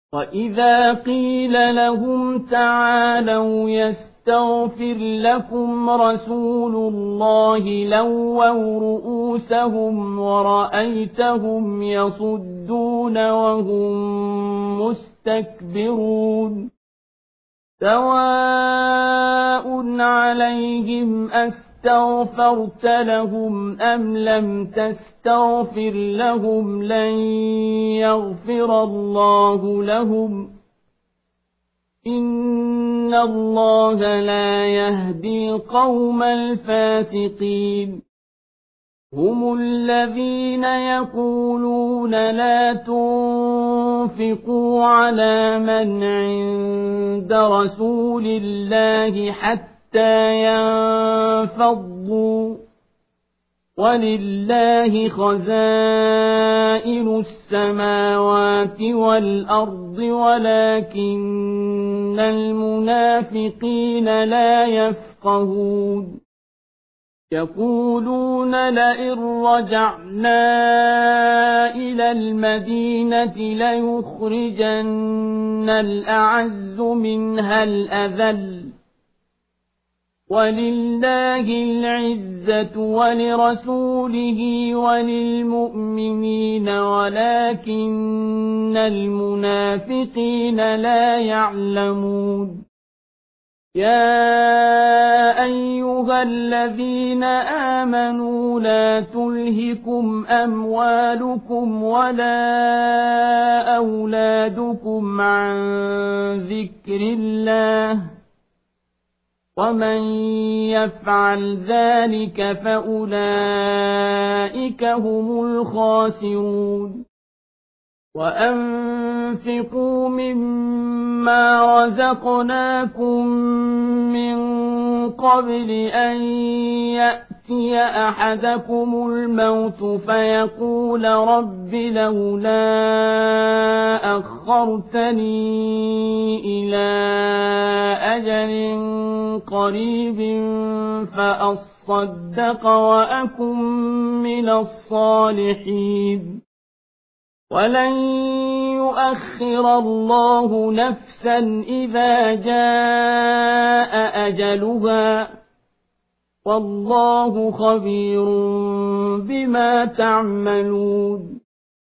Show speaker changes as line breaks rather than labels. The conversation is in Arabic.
وَإِذَا قِيلَ لَهُمْ تَعَالَوْا يَسْتَغْفِرْ لَكُمْ رَسُولُ اللَّهِ لَوَّوْا رُءُوسَهُمْ وَرَأَيْتَهُمْ يَصُدُّونَ وَهُمْ مُسْتَكْبِرُونَ سَوَاءٌ عَلَيْهِمْ أَسْتَغْفَرْتَ لَهُمْ أَمْ لَمْ تَسْتَغْفِرْ لَهُمْ لَنْ يَغْفِرَ اللَّهُ لَهُمْ إِنَّ اللَّهَ لَا يَهْدِي الْقَوْمَ الْفَاسِقِينَ هُمُ الَّذِينَ يَقُولُونَ لَا تُنفِقُوا عَلَى مَنْ عِندَ رَسُولِ اللَّهِ حَتَّى يَنفَضُّوا وَلِلَّهِ خَزَائِنُ السَّمَاوَاتِ وَالْأَرْضِ وَلَكِنَّ الْمُنَافِقِينَ لَا يَفْقَهُونَ يَقُولُونَ لَئِن رَّجَعْنَا إِلَى الْمَدِينَةِ لَيُخْرِجَنَّ الْأَعَزُّ مِنْهَا الْأَذَلَّ وَلِلَّهِ الْعِزَّةُ وَلِرَسُولِهِ وَلِلْمُؤْمِنِينَ وَلَكِنَّ الْمُنَافِقِينَ لَا يَعْلَمُونَ يَا أَيُّهَا الَّذِينَ آمَنُوا لَا تُلْهِكُمْ أَمْوَالُكُمْ وَلَا أَوْلَادُكُمْ عَن ذِكْرِ اللَّهِ وَمَن يَفْعَلْ ذَلِكَ فَأُولَئِكَ هُمُ الْخَاسِرُونَ وَأَنفِقُوا مِمَّا رَزَقْنَاكُم مِّن قَبْلِ أَن يَأْتِيَ أَحَدَكُمُ الْمَوْتُ فَيَقُولَ رَبِّ لَوْلَا أَخَّرْتَنِي إِلَىٰ أَجَلٍ قَرِيبٍ فَأَصَّدَّقَ وَأَكُن مِّنَ الصَّالِحِينَ وَلَن يُؤَخِّرَ اللَّهُ نَفْسًا إِذَا جَاءَ أَجَلُهَا وَاللَّهُ خَبِيرٌ بِمَا تَعْمَلُونَ